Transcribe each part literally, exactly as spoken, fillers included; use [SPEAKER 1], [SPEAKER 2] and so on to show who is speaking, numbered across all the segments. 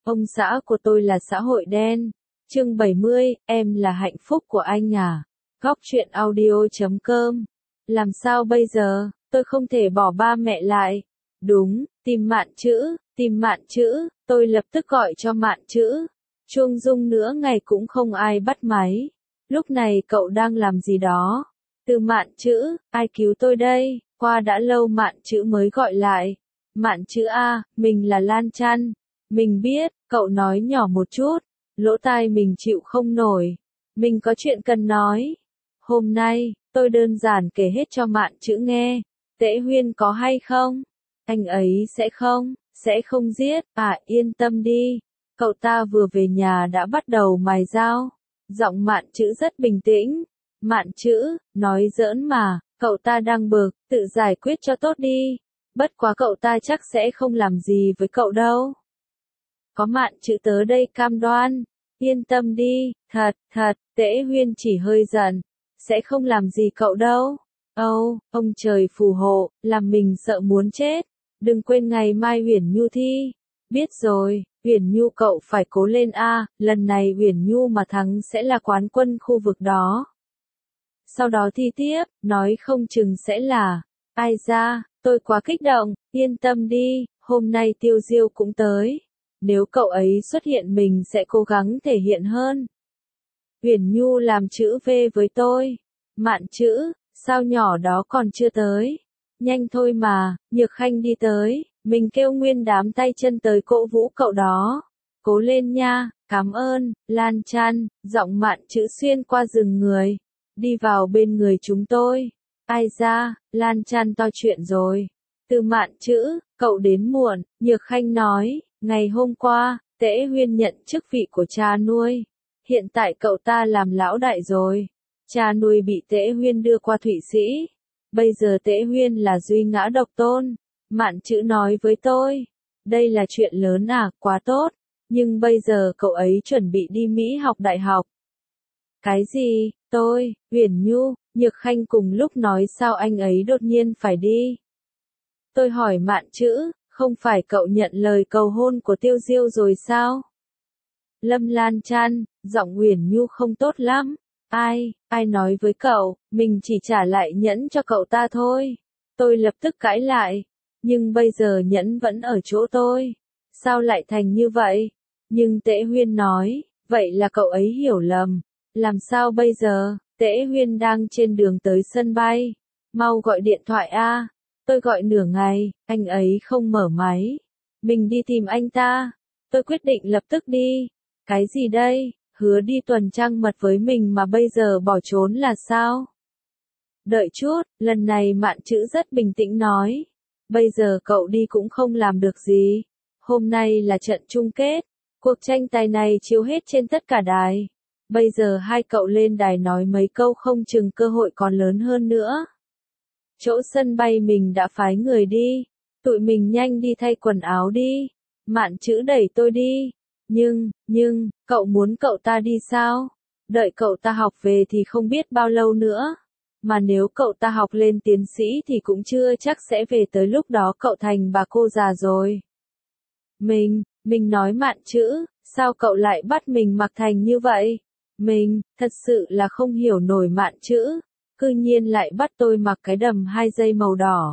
[SPEAKER 1] ông xã của tôi là xã hội đen. Chương bảy mươi, em là hạnh phúc của anh à? Góc truyện audio chấm com. Làm sao bây giờ, tôi không thể bỏ ba mẹ lại. Đúng, tìm Mạn Chữ, tìm Mạn Chữ, tôi lập tức gọi cho Mạn Chữ. Chuông rung nữa ngày cũng không ai bắt máy. Lúc này cậu đang làm gì đó? Từ Mạn Chữ, ai cứu tôi đây? Qua đã lâu Mạn Chữ mới gọi lại. Mạn Chữ a, mình là Lan Chăn. Mình biết, cậu nói nhỏ một chút. Lỗ tai mình chịu không nổi. Mình có chuyện cần nói. Hôm nay, tôi đơn giản kể hết cho Mạn Chữ nghe. Tễ Huyên có hay không? Anh ấy sẽ không, sẽ không giết. À, yên tâm đi. Cậu ta vừa về nhà đã bắt đầu mài dao. Giọng Mạn Chữ rất bình tĩnh. Mạn Chữ, nói giỡn mà, cậu ta đang bực, tự giải quyết cho tốt đi. Bất quá cậu ta chắc sẽ không làm gì với cậu đâu. Có Mạn Chữ tớ đây cam đoan. Yên tâm đi, thật, thật, Tễ Huyên chỉ hơi giận. Sẽ không làm gì cậu đâu. Âu, oh, ông trời phù hộ, làm mình sợ muốn chết. Đừng quên ngày mai Uyển Nhu thi. Biết rồi, Uyển Nhu cậu phải cố lên a, lần này Uyển Nhu mà thắng sẽ là quán quân khu vực đó. Sau đó thi tiếp, nói không chừng sẽ là, ai ra, tôi quá kích động, yên tâm đi, hôm nay Tiêu Diêu cũng tới. Nếu cậu ấy xuất hiện mình sẽ cố gắng thể hiện hơn. Uyển Nhu làm chữ V với tôi. Mạn Chữ, sao nhỏ đó còn chưa tới? Nhanh thôi mà, Nhược Khanh đi tới, mình kêu nguyên đám tay chân tới cổ vũ cậu đó. Cố lên nha, cảm ơn, Lan Chăn, giọng Mạn Chữ xuyên qua rừng người. Đi vào bên người chúng tôi. Ai ra, Lan Chăn to chuyện rồi. Từ Mạn Chữ, cậu đến muộn, Nhược Khanh nói, ngày hôm qua, Tễ Huyên nhận chức vị của cha nuôi. Hiện tại cậu ta làm lão đại rồi. Cha nuôi bị Tễ Huyên đưa qua Thụy Sĩ. Bây giờ Tễ Huyên là duy ngã độc tôn. Mạn Chữ nói với tôi. Đây là chuyện lớn à, quá tốt. Nhưng bây giờ cậu ấy chuẩn bị đi Mỹ học đại học. Cái gì, tôi, Uyển Nhu, Nhược Khanh cùng lúc nói sao anh ấy đột nhiên phải đi. Tôi hỏi Mạn Chữ, không phải cậu nhận lời cầu hôn của Tiêu Diêu rồi sao? Lâm Lan Chăn, giọng Uyển Nhu không tốt lắm. Ai, ai nói với cậu, mình chỉ trả lại nhẫn cho cậu ta thôi. Tôi lập tức cãi lại. Nhưng bây giờ nhẫn vẫn ở chỗ tôi. Sao lại thành như vậy? Nhưng Tễ Huyên nói, vậy là cậu ấy hiểu lầm. Làm sao bây giờ? Tễ Huyên đang trên đường tới sân bay. Mau gọi điện thoại a. Tôi gọi nửa ngày, anh ấy không mở máy. Mình đi tìm anh ta. Tôi quyết định lập tức đi. Cái gì đây? Hứa đi tuần trăng mật với mình mà bây giờ bỏ trốn là sao? Đợi chút, lần này Mạn Chữ rất bình tĩnh nói. Bây giờ cậu đi cũng không làm được gì. Hôm nay là trận chung kết. Cuộc tranh tài này chiếu hết trên tất cả đài. Bây giờ hai cậu lên đài nói mấy câu không chừng cơ hội còn lớn hơn nữa. Chỗ sân bay mình đã phái người đi. Tụi mình nhanh đi thay quần áo đi. Mạn Chữ đẩy tôi đi. Nhưng, nhưng, cậu muốn cậu ta đi sao? Đợi cậu ta học về thì không biết bao lâu nữa. Mà nếu cậu ta học lên tiến sĩ thì cũng chưa chắc sẽ về tới lúc đó cậu thành bà cô già rồi. Mình, mình nói Mạn Chữ, sao cậu lại bắt mình mặc thành như vậy? Mình, thật sự là không hiểu nổi Mạn Chữ, cư nhiên lại bắt tôi mặc cái đầm hai dây màu đỏ.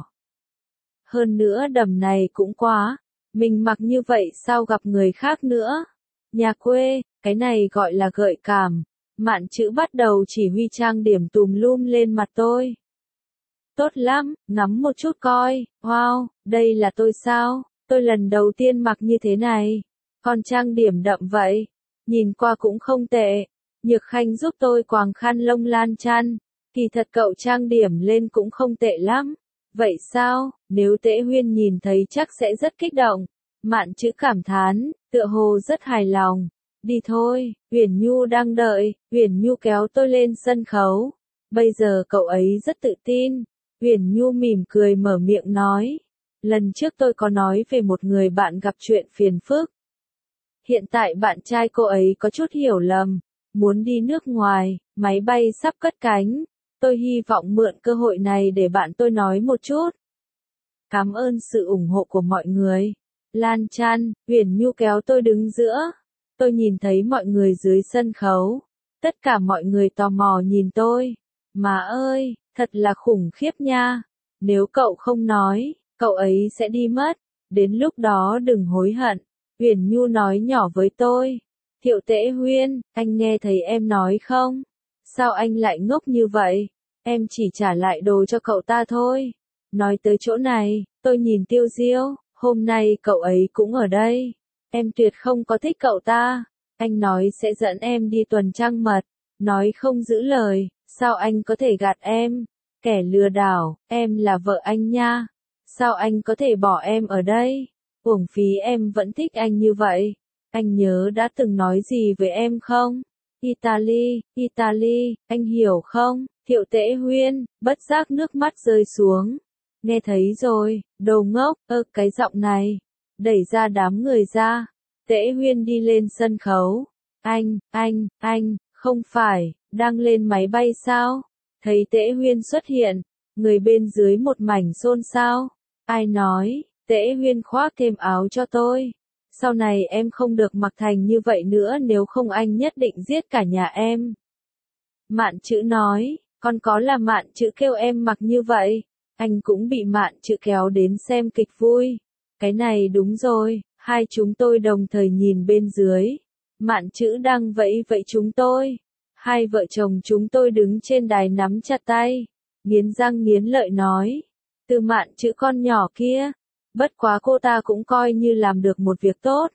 [SPEAKER 1] Hơn nữa đầm này cũng quá, mình mặc như vậy sao gặp người khác nữa? Nhà quê, cái này gọi là gợi cảm. Mạn Chữ bắt đầu chỉ huy trang điểm tùm lum lên mặt tôi. Tốt lắm, ngắm một chút coi, wow, đây là tôi sao? Tôi lần đầu tiên mặc như thế này. Còn trang điểm đậm vậy, nhìn qua cũng không tệ. Nhược Khanh giúp tôi quàng khăn lông Lan Chăn. Kỳ thật cậu trang điểm lên cũng không tệ lắm. Vậy sao, nếu Tễ Huyên nhìn thấy chắc sẽ rất kích động. Mạn Chữ cảm thán, tựa hồ rất hài lòng. Đi thôi, Uyển Nhu đang đợi. Uyển Nhu kéo tôi lên sân khấu. Bây giờ cậu ấy rất tự tin. Uyển Nhu mỉm cười mở miệng nói. Lần trước tôi có nói về một người bạn gặp chuyện phiền phức. Hiện tại bạn trai cô ấy có chút hiểu lầm. Muốn đi nước ngoài, máy bay sắp cất cánh. Tôi hy vọng mượn cơ hội này để bạn tôi nói một chút. Cảm ơn sự ủng hộ của mọi người. Lan Chan, Uyển Nhu kéo tôi đứng giữa. Tôi nhìn thấy mọi người dưới sân khấu. Tất cả mọi người tò mò nhìn tôi. Má ơi, thật là khủng khiếp nha. Nếu cậu không nói, cậu ấy sẽ đi mất. Đến lúc đó đừng hối hận. Uyển Nhu nói nhỏ với tôi. Thiệu Tễ Huyên, anh nghe thấy em nói không? Sao anh lại ngốc như vậy? Em chỉ trả lại đồ cho cậu ta thôi. Nói tới chỗ này, tôi nhìn Tiêu Diêu, hôm nay cậu ấy cũng ở đây. Em tuyệt không có thích cậu ta. Anh nói sẽ dẫn em đi tuần trăng mật. Nói không giữ lời, sao anh có thể gạt em? Kẻ lừa đảo, em là vợ anh nha. Sao anh có thể bỏ em ở đây? Uổng phí em vẫn thích anh như vậy. Anh nhớ đã từng nói gì với em không? Italy, Italy, anh hiểu không? Thiệu Tễ Huyên, bất giác nước mắt rơi xuống. Nghe thấy rồi, đồ ngốc, ơ cái giọng này. Đẩy ra đám người ra. Tễ Huyên đi lên sân khấu. Anh, anh, anh, không phải, đang lên máy bay sao? Thấy Tễ Huyên xuất hiện, người bên dưới một mảnh xôn xao. Ai nói, Tễ Huyên khoác thêm áo cho tôi. Sau này em không được mặc thành như vậy nữa, nếu không anh nhất định giết cả nhà em. Mạn Chữ nói, con có là Mạn Chữ kêu em mặc như vậy. Anh cũng bị Mạn Chữ kéo đến xem kịch vui. Cái này đúng rồi, hai chúng tôi đồng thời nhìn bên dưới. Mạn Chữ đang vẫy vẫy chúng tôi. Hai vợ chồng chúng tôi đứng trên đài nắm chặt tay. Nghiến răng nghiến lợi nói. Từ Mạn Chữ con nhỏ kia. Bất quá cô ta cũng coi như làm được một việc tốt.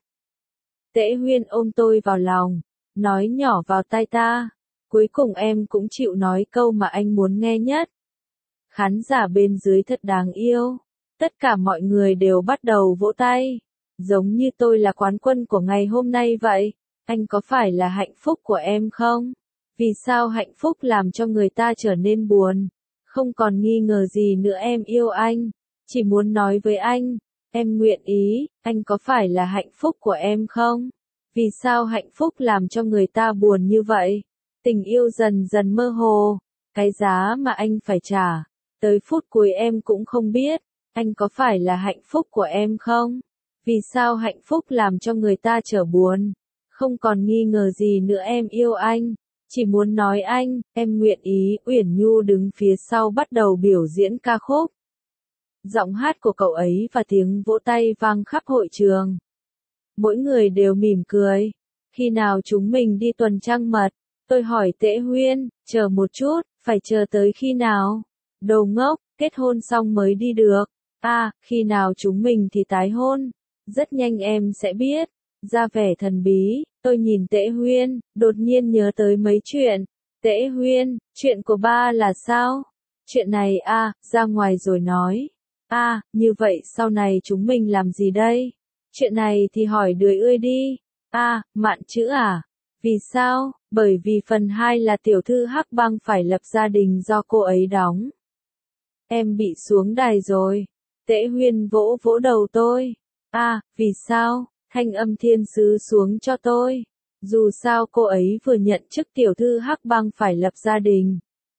[SPEAKER 1] Tễ Huyên ôm tôi vào lòng. Nói nhỏ vào tai ta. Cuối cùng em cũng chịu nói câu mà anh muốn nghe nhất. Khán giả bên dưới thật đáng yêu. Tất cả mọi người đều bắt đầu vỗ tay. Giống như tôi là quán quân của ngày hôm nay vậy. Anh có phải là hạnh phúc của em không? Vì sao hạnh phúc làm cho người ta trở nên buồn? Không còn nghi ngờ gì nữa, em yêu anh. Chỉ muốn nói với anh, em nguyện ý, anh có phải là hạnh phúc của em không? Vì sao hạnh phúc làm cho người ta buồn như vậy? Tình yêu dần dần mơ hồ. Cái giá mà anh phải trả. Tới phút cuối em cũng không biết. Anh có phải là hạnh phúc của em không? Vì sao hạnh phúc làm cho người ta trở buồn? Không còn nghi ngờ gì nữa, em yêu anh. Chỉ muốn nói anh, em nguyện ý. Uyển Nhu đứng phía sau bắt đầu biểu diễn ca khúc. Giọng hát của cậu ấy và tiếng vỗ tay vang khắp hội trường. Mỗi người đều mỉm cười. Khi nào chúng mình đi tuần trăng mật? Tôi hỏi Tễ Huyên, chờ một chút, phải chờ tới khi nào? Đồ ngốc, kết hôn xong mới đi được. À, khi nào chúng mình thì tái hôn? Rất nhanh em sẽ biết. Ra vẻ thần bí, tôi nhìn Tễ Huyên, đột nhiên nhớ tới mấy chuyện. Tễ Huyên, chuyện của ba là sao? Chuyện này à, ra ngoài rồi nói. À, như vậy sau này chúng mình làm gì đây? Chuyện này thì hỏi Đười Ươi đi. À, Mạn Chữ à? Vì sao? Bởi vì phần hai là tiểu thư Hắc Băng phải lập gia đình do cô ấy đóng. Em bị xuống đài rồi. Tễ Huyên vỗ vỗ đầu tôi. À, vì sao? Thanh âm thiên sứ xuống cho tôi. Dù sao cô ấy vừa nhận chức tiểu thư Hắc Băng phải lập gia đình.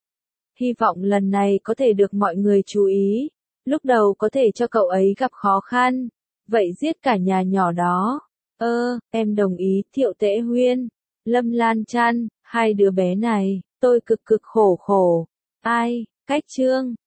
[SPEAKER 1] Hy vọng lần này có thể được mọi người chú ý. Lúc đầu có thể cho cậu ấy gặp khó khăn. Vậy giết cả nhà nhỏ đó. Ơ, em đồng ý. Thiệu Tễ Huyên, Lâm Lan Chan, hai đứa bé này, tôi cực cực khổ khổ. Ai, cách chương.